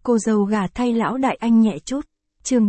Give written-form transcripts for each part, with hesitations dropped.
Cô dâu gả thay lão đại anh nhẹ chút. Chương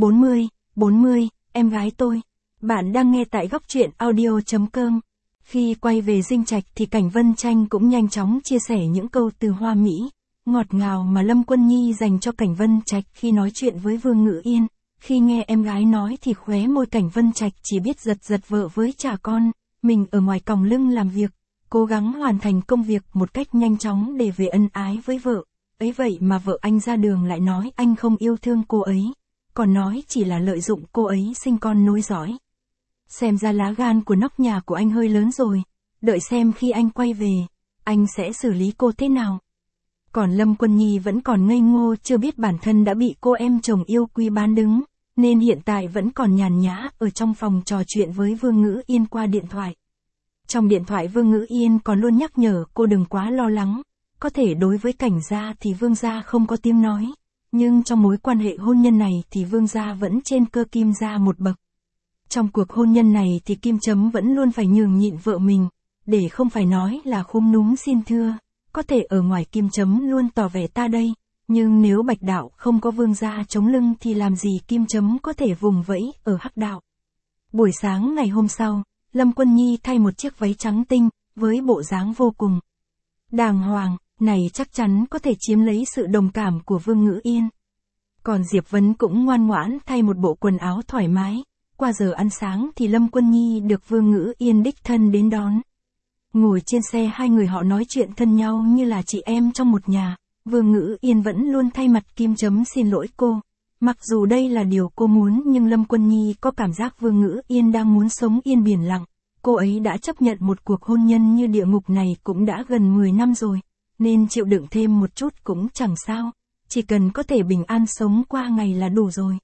40, em gái tôi. Bạn đang nghe tại góc truyện audio.com. Khi quay về Dinh Trạch thì Cảnh Vân Tranh cũng nhanh chóng chia sẻ những câu từ hoa mỹ, ngọt ngào mà Lâm Quân Nhi dành cho Cảnh Vân Trạch khi nói chuyện với Vương Ngữ Yên. Khi nghe em gái nói thì khóe môi Cảnh Vân Trạch chỉ biết giật giật vợ với trả con, mình ở ngoài còng lưng làm việc, cố gắng hoàn thành công việc một cách nhanh chóng để về ân ái với vợ. Ấy vậy mà vợ anh ra đường lại nói anh không yêu thương cô ấy, còn nói chỉ là lợi dụng cô ấy sinh con nối dõi. Xem ra lá gan của nóc nhà của anh hơi lớn rồi, đợi xem khi anh quay về, anh sẽ xử lý cô thế nào. Còn Lâm Quân Nhi vẫn còn ngây ngô chưa biết bản thân đã bị cô em chồng yêu quý bán đứng, nên hiện tại vẫn còn nhàn nhã ở trong phòng trò chuyện với Vương Ngữ Yên qua điện thoại. Trong điện thoại Vương Ngữ Yên còn luôn nhắc nhở cô đừng quá lo lắng, có thể đối với Cảnh gia thì Vương gia không có tiếng nói, nhưng trong mối quan hệ hôn nhân này thì Vương gia vẫn trên cơ Kim gia một bậc. Trong cuộc hôn nhân này thì Kim Chấm vẫn luôn phải nhường nhịn vợ mình, để không phải nói là khúm núm xin thưa, có thể ở ngoài Kim Chấm luôn tỏ vẻ ta đây, nhưng nếu Bạch đạo không có Vương gia chống lưng thì làm gì Kim Chấm có thể vùng vẫy ở Hắc đạo. Buổi sáng ngày hôm sau, Lâm Quân Nhi thay một chiếc váy trắng tinh, với bộ dáng vô cùng đàng hoàng, này chắc chắn có thể chiếm lấy sự đồng cảm của Vương Ngữ Yên. Còn Diệp Vấn cũng ngoan ngoãn thay một bộ quần áo thoải mái. Qua giờ ăn sáng thì Lâm Quân Nhi được Vương Ngữ Yên đích thân đến đón. Ngồi trên xe hai người họ nói chuyện thân nhau như là chị em trong một nhà. Vương Ngữ Yên vẫn luôn thay mặt Kim Chấm xin lỗi cô. Mặc dù đây là điều cô muốn nhưng Lâm Quân Nhi có cảm giác Vương Ngữ Yên đang muốn sống yên biển lặng. Cô ấy đã chấp nhận một cuộc hôn nhân như địa ngục này cũng đã gần 10 năm rồi, nên chịu đựng thêm một chút cũng chẳng sao. Chỉ cần có thể bình an sống qua ngày là đủ rồi.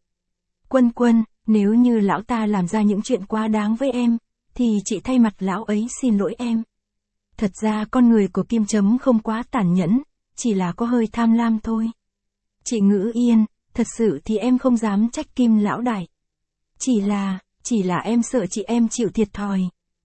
Quân, nếu như lão ta làm ra những chuyện quá đáng với em, thì chị thay mặt lão ấy xin lỗi em. Thật ra con người của Kim Chấm không quá tàn nhẫn, chỉ là có hơi tham lam thôi. Chị Ngữ Yên, thật sự thì em không dám trách Kim lão đại. Chỉ là em sợ chị em chịu thiệt thòi.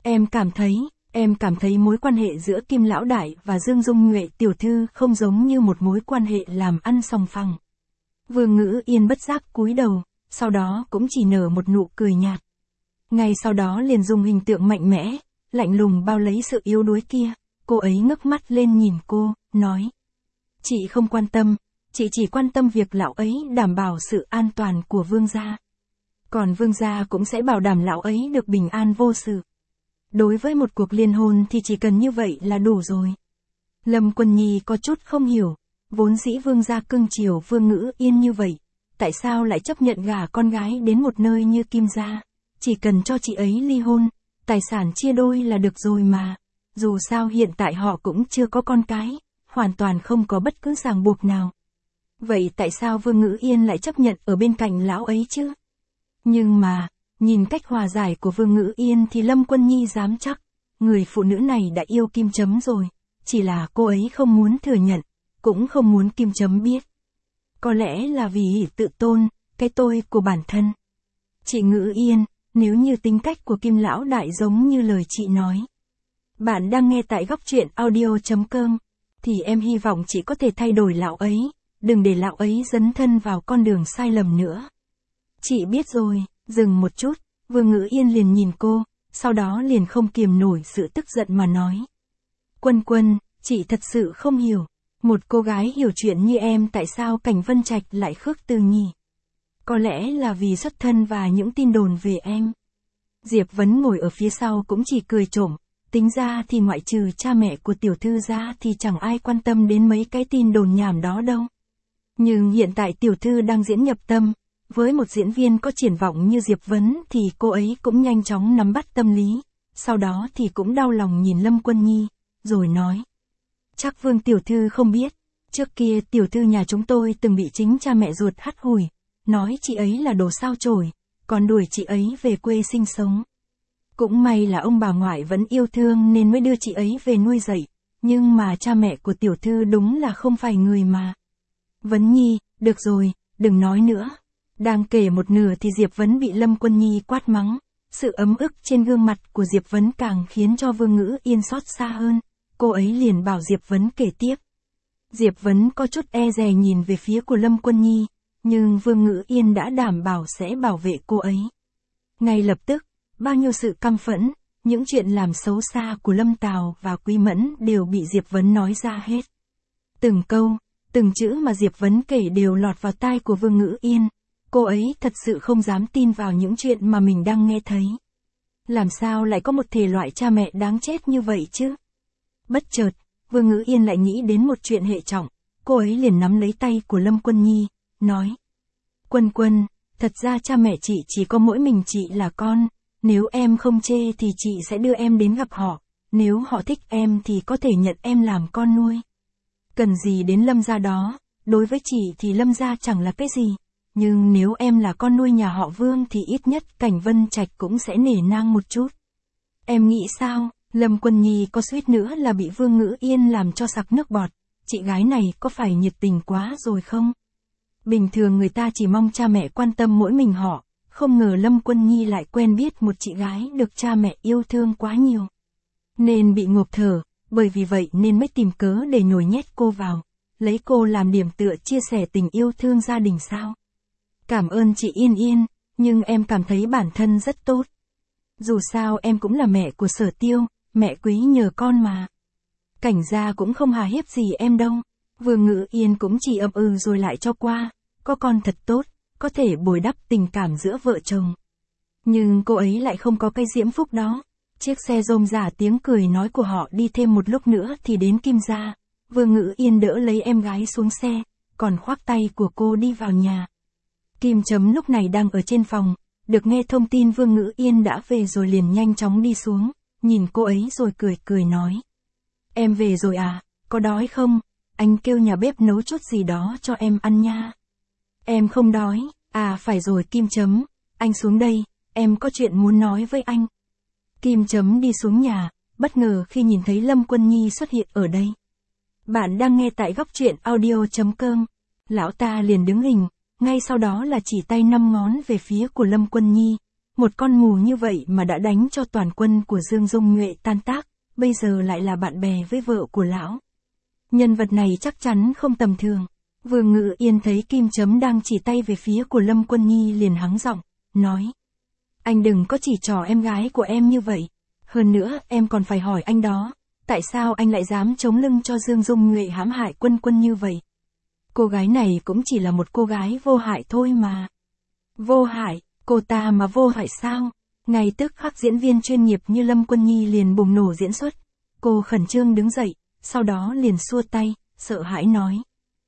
Em cảm thấy mối quan hệ giữa Kim lão đại và Dương Dung Nhuệ tiểu thư không giống như một mối quan hệ làm ăn sòng phẳng. Vương Ngữ Yên bất giác cúi đầu, sau đó cũng chỉ nở một nụ cười nhạt. Ngay sau đó liền dùng hình tượng mạnh mẽ, lạnh lùng bao lấy sự yếu đuối kia, cô ấy ngước mắt lên nhìn cô, nói. Chị không quan tâm, chị chỉ quan tâm việc lão ấy đảm bảo sự an toàn của Vương gia. Còn Vương gia cũng sẽ bảo đảm lão ấy được bình an vô sự. Đối với một cuộc liên hôn thì chỉ cần như vậy là đủ rồi. Lâm Quân Nhi có chút không hiểu, vốn dĩ Vương gia cưng chiều Vương Ngữ Yên như vậy, tại sao lại chấp nhận gả con gái đến một nơi như Kim gia? Chỉ cần cho chị ấy ly hôn, tài sản chia đôi là được rồi mà. Dù sao hiện tại họ cũng chưa có con cái, hoàn toàn không có bất cứ ràng buộc nào. Vậy tại sao Vương Ngữ Yên lại chấp nhận ở bên cạnh lão ấy chứ? Nhưng mà, nhìn cách hòa giải của Vương Ngữ Yên thì Lâm Quân Nhi dám chắc, người phụ nữ này đã yêu Kim Chấm rồi, chỉ là cô ấy không muốn thừa nhận, cũng không muốn Kim Chấm biết. Có lẽ là vì tự tôn, cái tôi của bản thân. Chị Ngữ Yên, nếu như tính cách của Kim lão đại giống như lời chị nói. Bạn đang nghe tại góc truyện audio.com, thì em hy vọng chị có thể thay đổi lão ấy, đừng để lão ấy dấn thân vào con đường sai lầm nữa. Chị biết rồi, dừng một chút, Vương Ngữ Yên liền nhìn cô, sau đó liền không kiềm nổi sự tức giận mà nói. Quân, chị thật sự không hiểu. Một cô gái hiểu chuyện như em tại sao Cảnh Vân Trạch lại khước từ nhỉ? Có lẽ là vì xuất thân và những tin đồn về em. Diệp Vấn ngồi ở phía sau cũng chỉ cười trộm, tính ra thì ngoại trừ cha mẹ của tiểu thư ra thì chẳng ai quan tâm đến mấy cái tin đồn nhảm đó đâu. Nhưng hiện tại tiểu thư đang diễn nhập tâm, với một diễn viên có triển vọng như Diệp Vấn thì cô ấy cũng nhanh chóng nắm bắt tâm lý, sau đó thì cũng đau lòng nhìn Lâm Quân Nhi, rồi nói. Chắc Vương tiểu thư không biết, trước kia tiểu thư nhà chúng tôi từng bị chính cha mẹ ruột hắt hủi, nói chị ấy là đồ sao chổi, còn đuổi chị ấy về quê sinh sống. Cũng may là ông bà ngoại vẫn yêu thương nên mới đưa chị ấy về nuôi dạy, nhưng mà cha mẹ của tiểu thư đúng là không phải người mà. Vấn Nhi, được rồi, đừng nói nữa. Đang kể một nửa thì Diệp Vấn bị Lâm Quân Nhi quát mắng, sự ấm ức trên gương mặt của Diệp Vấn càng khiến cho Vương Ngữ Yên xót xa hơn. Cô ấy liền bảo Diệp Vấn kể tiếp. Diệp Vấn có chút e dè nhìn về phía của Lâm Quân Nhi, nhưng Vương Ngữ Yên đã đảm bảo sẽ bảo vệ cô ấy. Ngay lập tức, bao nhiêu sự căm phẫn, những chuyện làm xấu xa của Lâm Tào và Quý Mẫn đều bị Diệp Vấn nói ra hết. Từng câu, từng chữ mà Diệp Vấn kể đều lọt vào tai của Vương Ngữ Yên. Cô ấy thật sự không dám tin vào những chuyện mà mình đang nghe thấy. Làm sao lại có một thể loại cha mẹ đáng chết như vậy chứ? Bất chợt, Vương Ngữ Yên lại nghĩ đến một chuyện hệ trọng. Cô ấy liền nắm lấy tay của Lâm Quân Nhi, nói: Quân Quân, thật ra cha mẹ chị chỉ có mỗi mình chị là con. Nếu em không chê thì chị sẽ đưa em đến gặp họ. Nếu họ thích em thì có thể nhận em làm con nuôi. Cần gì đến Lâm gia đó, đối với chị thì Lâm gia chẳng là cái gì. Nhưng nếu em là con nuôi nhà họ Vương thì ít nhất Cảnh Vân Trạch cũng sẽ nể nang một chút. Em nghĩ sao? Lâm Quân Nhi có suýt nữa là bị Vương Ngữ Yên làm cho sặc nước bọt. Chị gái này có phải nhiệt tình quá rồi không? Bình thường người ta chỉ mong cha mẹ quan tâm mỗi mình họ. Không ngờ Lâm Quân Nhi lại quen biết một chị gái được cha mẹ yêu thương quá nhiều. Nên bị ngộp thở, bởi vì vậy nên mới tìm cớ để nhồi nhét cô vào. Lấy cô làm điểm tựa chia sẻ tình yêu thương gia đình sao? Cảm ơn chị Yên Yên, nhưng em cảm thấy bản thân rất tốt. Dù sao em cũng là mẹ của Sở Tiêu, mẹ Quý nhờ con mà. Cảnh gia cũng không hà hiếp gì em đâu. Vương Ngữ Yên cũng chỉ ậm ừ rồi lại cho qua. Có con thật tốt, có thể bồi đắp tình cảm giữa vợ chồng. Nhưng cô ấy lại không có cái diễm phúc đó. Chiếc xe rôm rả tiếng cười nói của họ đi thêm một lúc nữa thì đến Kim gia. Vương Ngữ Yên đỡ lấy em gái xuống xe, còn khoác tay của cô đi vào nhà. Kim Chấm lúc này đang ở trên phòng, được nghe thông tin Vương Ngữ Yên đã về rồi liền nhanh chóng đi xuống, nhìn cô ấy rồi cười nói. Em về rồi à, có đói không? Anh kêu nhà bếp nấu chút gì đó cho em ăn nha. Em không đói, à phải rồi Kim Chấm, anh xuống đây, em có chuyện muốn nói với anh. Kim Chấm đi xuống nhà, bất ngờ khi nhìn thấy Lâm Quân Nhi xuất hiện ở đây. Bạn đang nghe tại góc truyện audio.com. Lão ta liền đứng hình, ngay sau đó là chỉ tay 5 ngón về phía của Lâm Quân Nhi. Một con mù như vậy mà đã đánh cho toàn quân của Dương Dung Nhuệ tan tác, bây giờ lại là bạn bè với vợ của lão. Nhân vật này chắc chắn không tầm thường. Vương Ngữ Yên thấy Kim Chấm đang chỉ tay về phía của Lâm Quân Nhi liền hắng giọng, nói. Anh đừng có chỉ trỏ em gái của em như vậy. Hơn nữa em còn phải hỏi anh đó, tại sao anh lại dám chống lưng cho Dương Dung Nhuệ hãm hại Quân Quân như vậy? Cô gái này cũng chỉ là một cô gái vô hại thôi mà. Vô hại, cô ta mà vô hại sao? Ngay tức khắc diễn viên chuyên nghiệp như Lâm Quân Nhi liền bùng nổ diễn xuất. Cô khẩn trương đứng dậy, sau đó liền xua tay, sợ hãi nói.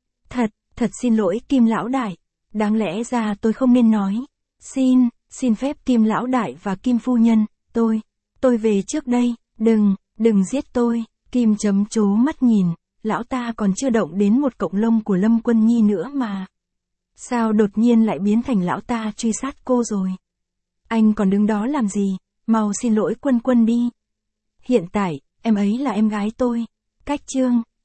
Thật xin lỗi Kim Lão Đại, đáng lẽ ra tôi không nên nói. Xin phép Kim Lão Đại và Kim Phu Nhân, tôi về trước đây, đừng giết tôi. Kim Chấm trố mắt nhìn, lão ta còn chưa động đến một cọng lông của Lâm Quân Nhi nữa mà. Sao đột nhiên lại biến thành lão ta truy sát cô rồi? Anh còn đứng đó làm gì, mau xin lỗi Quân Quân đi. Hiện tại, em ấy là em gái tôi. Cách chương